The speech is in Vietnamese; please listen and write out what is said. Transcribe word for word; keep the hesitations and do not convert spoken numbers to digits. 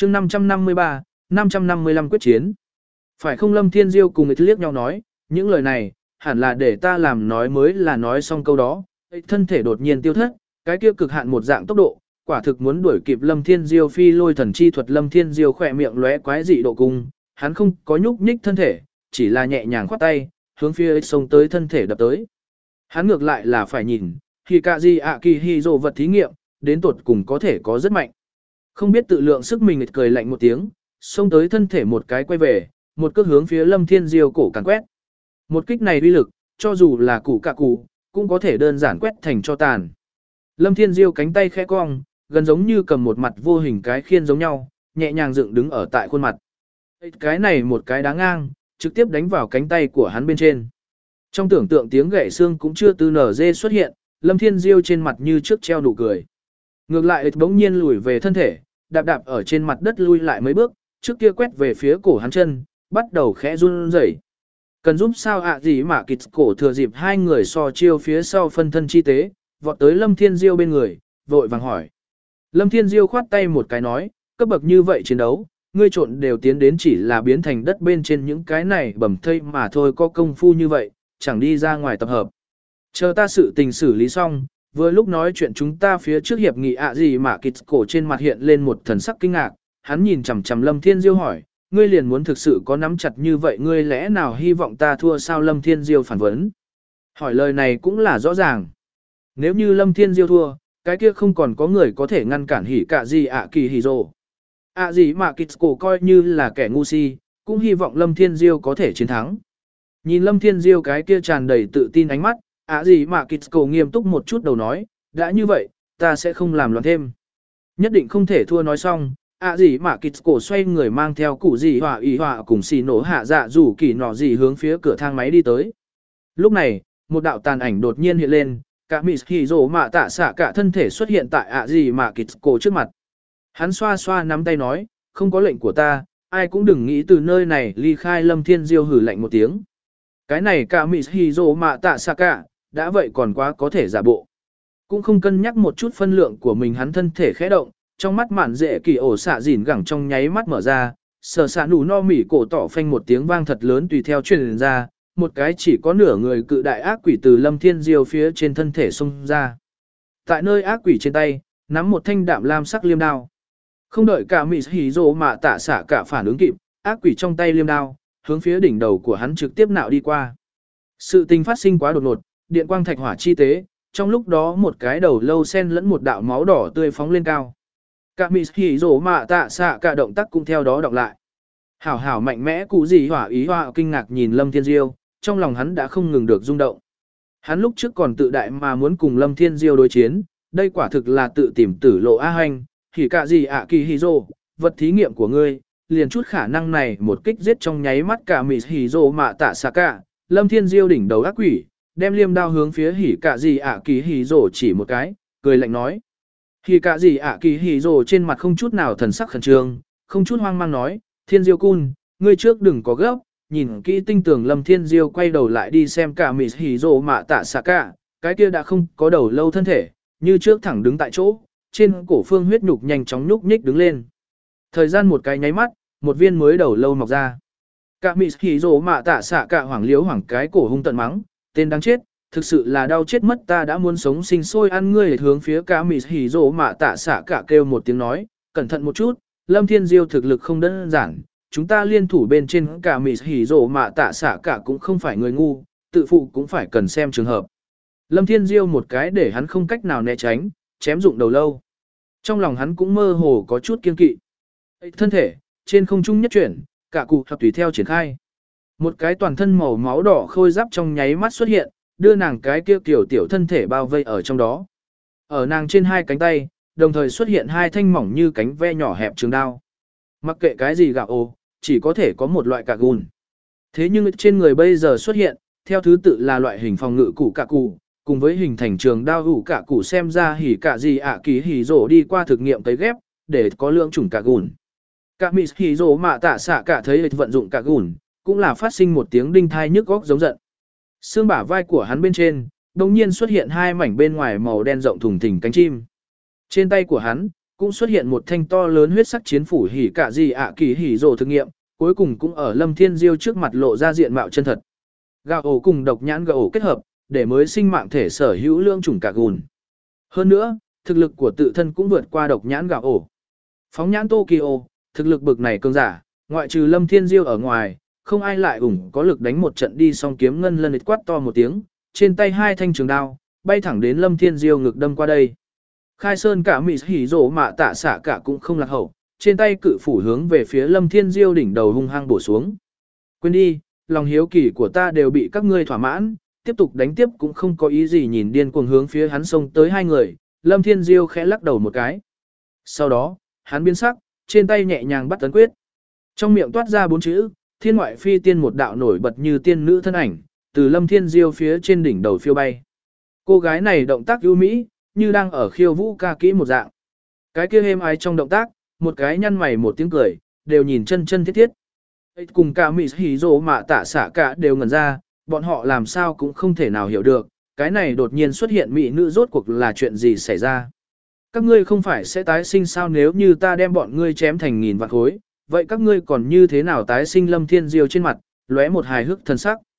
chương năm trăm năm mươi ba, năm trăm năm mươi lăm quyết chiến. Phải không? Lâm Thiên Diêu cùng liếc nhau nói, những lời này, hẳn là để ta làm nói mới là nói xong câu đó. Thân thể đột nhiên tiêu thất, cái kia cực hạn một dạng tốc độ, quả thực muốn đuổi kịp Lâm Thiên Diêu phi lôi thần chi thuật. Lâm Thiên Diêu khỏe miệng lóe quái dị độ cung, hắn không có nhúc nhích thân thể, chỉ là nhẹ nhàng khoát tay, hướng phía sông tới thân thể đập tới. Hắn ngược lại là phải nhìn, khi cả gì ạ kỳ hy rồ vật thí nghiệm, đến tuột cùng có thể có rất mạnh. Không biết tự lượng sức mình cười lạnh một tiếng, xông tới thân thể một cái quay về, một cước hướng phía Lâm Thiên Diêu cổ càn quét. Một kích này uy lực, cho dù là củ cạ củ, cũng có thể đơn giản quét thành cho tàn. Lâm Thiên Diêu cánh tay khẽ cong, gần giống như cầm một mặt vô hình cái khiên giống nhau, nhẹ nhàng dựng đứng ở tại khuôn mặt. Cái này một cái đá ngang, trực tiếp đánh vào cánh tay của hắn bên trên. Trong tưởng tượng tiếng gãy xương cũng chưa từ nở dê xuất hiện, Lâm Thiên Diêu trên mặt như trước treo nụ cười. Ngược lại bỗng nhiên lùi về thân thể, đạp đạp ở trên mặt đất lui lại mấy bước, trước kia quét về phía cổ hắn chân, bắt đầu khẽ run rẩy. Cần giúp sao ạ gì mà kịch cổ thừa dịp hai người so chiêu phía sau phân thân chi tế, vọt tới Lâm Thiên Diêu bên người, vội vàng hỏi. Lâm Thiên Diêu khoát tay một cái nói, cấp bậc như vậy chiến đấu, ngươi trộn đều tiến đến chỉ là biến thành đất bên trên những cái này bầm thây mà thôi, có công phu như vậy, chẳng đi ra ngoài tập hợp. Chờ ta sự tình xử lý xong, vừa lúc nói chuyện chúng ta phía trước hiệp nghị ạ gì mà kịch cổ trên mặt hiện lên một thần sắc kinh ngạc, hắn nhìn chằm chằm Lâm Thiên Diêu hỏi, ngươi liền muốn thực sự có nắm chặt như vậy, ngươi lẽ nào hy vọng ta thua sao? Lâm Thiên Diêu phản vấn. Hỏi lời này cũng là rõ ràng. Nếu như Lâm Thiên Diêu thua, cái kia không còn có người có thể ngăn cản hỉ cả gì ạ kỳ hỉ rồ. ạ gì mà kịch cổ coi như là kẻ ngu si, cũng hy vọng Lâm Thiên Diêu có thể chiến thắng. Nhìn Lâm Thiên Diêu cái kia tràn đầy tự tin ánh mắt, ạ gì mà kịch cổ nghiêm túc một chút đầu nói, đã như vậy, ta sẽ không làm loạn thêm. Nhất định không thể thua. Nói xong, ạ gì mà kịch cổ xoay người mang theo cụ gì hỏa ý hỏa cùng xì nổ hạ dạ rủ kỳ nọ gì hướng phía cửa thang máy đi tới. Lúc này, một đạo tàn ảnh đột nhiên hiện lên, cả mị hỉ rổ mạ tạ xạ cả thân thể xuất hiện tại ạ gì mà kịch cổ trước mặt. Hắn xoa xoa nắm tay nói, không có lệnh của ta, ai cũng đừng nghĩ từ nơi này ly khai. Lâm Thiên Diêu hử lạnh một tiếng. Cái này cả mị hỉ rổ mạ tạ xạ cả, đã vậy còn quá có thể giả bộ. Cũng không cân nhắc một chút phân lượng của mình, hắn thân thể khẽ động, trong mắt mạn dễ kỳ ổ xạ dỉn gẳng trong nháy mắt mở ra, sờ xạ nụ no mỉ cổ tỏ phanh một tiếng vang thật lớn tùy theo truyền ra, một cái chỉ có nửa người cự đại ác quỷ từ Lâm Thiên Diêu phía trên thân thể xông ra. Tại nơi ác quỷ trên tay, nắm một thanh đạm lam sắc liêm đao. Không đợi cả mị hỉ rồ mà tạ xạ cả phản ứng kịp, ác quỷ trong tay liêm đao, hướng phía đỉnh đầu của hắn trực tiếp nạo đi qua. Sự tình phát sinh quá đột ngột, điện quang thạch hỏa chi tế, trong lúc đó một cái đầu lâu sen lẫn một đạo máu đỏ tươi phóng lên cao. Cả mị hỉ rồ mà tạ xạ cả động tác cũng theo đó đọc lại. Hảo hảo mạnh mẽ cụ gì hỏa ý hỏa kinh ngạc nhìn Lâm Thiên Diêu, trong lòng hắn đã không ngừng được rung động. Hắn lúc trước còn tự đại mà muốn cùng Lâm Thiên Diêu đối chiến, đây quả thực là tự tìm tử lộ a hành, thì cả gì ạ kỳ hỉ rồ, vật thí nghiệm của ngươi, liền chút khả năng này một kích giết trong nháy mắt cả mị hỉ rồ mà tạ xạ cả. Lâm Thiên Diêu đỉnh đầu ác quỷ, đem liêm đao hướng phía hỉ cả gì ạ kỳ hỉ rồ chỉ một cái, cười lạnh nói. Hỉ cả gì ạ kỳ hỉ rồ trên mặt không chút nào thần sắc khẩn trương, không chút hoang mang nói, Thiên Diêu cun, ngươi trước đừng có gấp, nhìn kỹ tinh tường. Lâm Thiên Diêu quay đầu lại đi xem cả mị hỉ rồ mạ tạ xạ cả, cái kia đã không có đầu lâu thân thể, như trước thẳng đứng tại chỗ, trên cổ phương huyết nhục nhanh chóng nhúc nhích đứng lên. Thời gian một cái nháy mắt, một viên mới đầu lâu mọc ra. Cả mị hỉ rồ mạ tạ xạ cả hoảng liếu hoảng cái cổ hung tận mắng, tên đáng chết, thực sự là đau chết mất, ta đã muốn sống sinh sôi ăn ngươi. Hướng phía cả mị hỉ rồ mạ tạ xạ cả kêu một tiếng nói, cẩn thận một chút, Lâm Thiên Diêu thực lực không đơn giản, chúng ta liên thủ bên trên. Cả mị hỉ rồ mạ tạ xạ cả cũng không phải người ngu, tự phụ cũng phải cần xem trường hợp. Lâm Thiên Diêu một cái để hắn không cách nào né tránh, chém dụng đầu lâu. Trong lòng hắn cũng mơ hồ có chút kiên kỵ. Thân thể, trên không trung nhất chuyển, cả cụ hợp tùy theo triển khai. Một cái toàn thân màu máu đỏ khôi giáp trong nháy mắt xuất hiện, đưa nàng cái kia tiểu tiểu thân thể bao vây ở trong đó. Ở nàng trên hai cánh tay, đồng thời xuất hiện hai thanh mỏng như cánh ve nhỏ hẹp trường đao. Mặc kệ cái gì gạo ô, chỉ có thể có một loại cạ gùn. Thế nhưng trên người bây giờ xuất hiện, theo thứ tự là loại hình phòng ngự củ cạ cụ, cùng với hình thành trường đao hủ cạ cụ. Xem ra hỉ cả gì ạ kỳ hỉ rổ đi qua thực nghiệm cấy ghép, để có lượng chủng cạ gùn. Cả mị hỉ rổ mạ tạ xạ cả thấy vận dụng cạ gùn, cũng là phát sinh một tiếng đinh thai nhức góc giống giận. Xương bả vai của hắn bên trên, đồng nhiên xuất hiện hai mảnh bên ngoài màu đen rộng thùng thình cánh chim. Trên tay của hắn, cũng xuất hiện một thanh to lớn huyết sắc chiến phủ hỉ cả gì ạ kỳ hỉ rồ thực nghiệm, cuối cùng cũng ở Lâm Thiên Diêu trước mặt lộ ra diện mạo chân thật. Gà ổ cùng độc nhãn gà ổ kết hợp, để mới sinh mạng thể sở hữu lương chủng cả gùn. Hơn nữa, thực lực của tự thân cũng vượt qua độc nhãn gà ổ. Phóng nhãn Tokyo, thực lực bực này cường giả, ngoại trừ Lâm Thiên Diêu ở ngoài, không ai lại ủng có lực đánh một trận đi song kiếm ngân lân quát to một tiếng, trên tay hai thanh trường đao, bay thẳng đến Lâm Thiên Diêu ngực đâm qua đây. Khai Sơn cả mị hỉ rổ mạ tạ xạ cả cũng không lạc hậu, trên tay cự phủ hướng về phía Lâm Thiên Diêu đỉnh đầu hung hăng bổ xuống. Quên đi, lòng hiếu kỳ của ta đều bị các ngươi thỏa mãn, tiếp tục đánh tiếp cũng không có ý gì. Nhìn điên cuồng hướng phía hắn xông tới hai người, Lâm Thiên Diêu khẽ lắc đầu một cái. Sau đó, hắn biến sắc, trên tay nhẹ nhàng bắt tấn quyết. Trong miệng toát ra bốn chữ, thiên ngoại phi tiên, một đạo nổi bật như tiên nữ thân ảnh, từ Lâm Thiên Diêu phía trên đỉnh đầu phiêu bay. Cô gái này động tác ưu mỹ, như đang ở khiêu vũ ca kỹ một dạng. Cái kia êm ái trong động tác, một cái nhăn mày một tiếng cười, đều nhìn chân chân thiết thiết. Cùng cả mị hỉ rồ mạ tạ xạ cả đều ngẩn ra, bọn họ làm sao cũng không thể nào hiểu được, cái này đột nhiên xuất hiện mỹ nữ rốt cuộc là chuyện gì xảy ra. Các ngươi không phải sẽ tái sinh sao? Nếu như ta đem bọn ngươi chém thành nghìn vạn khối, vậy các ngươi còn như thế nào tái sinh? Lâm Thiên Diêu trên mặt lóe một hài hước thần sắc.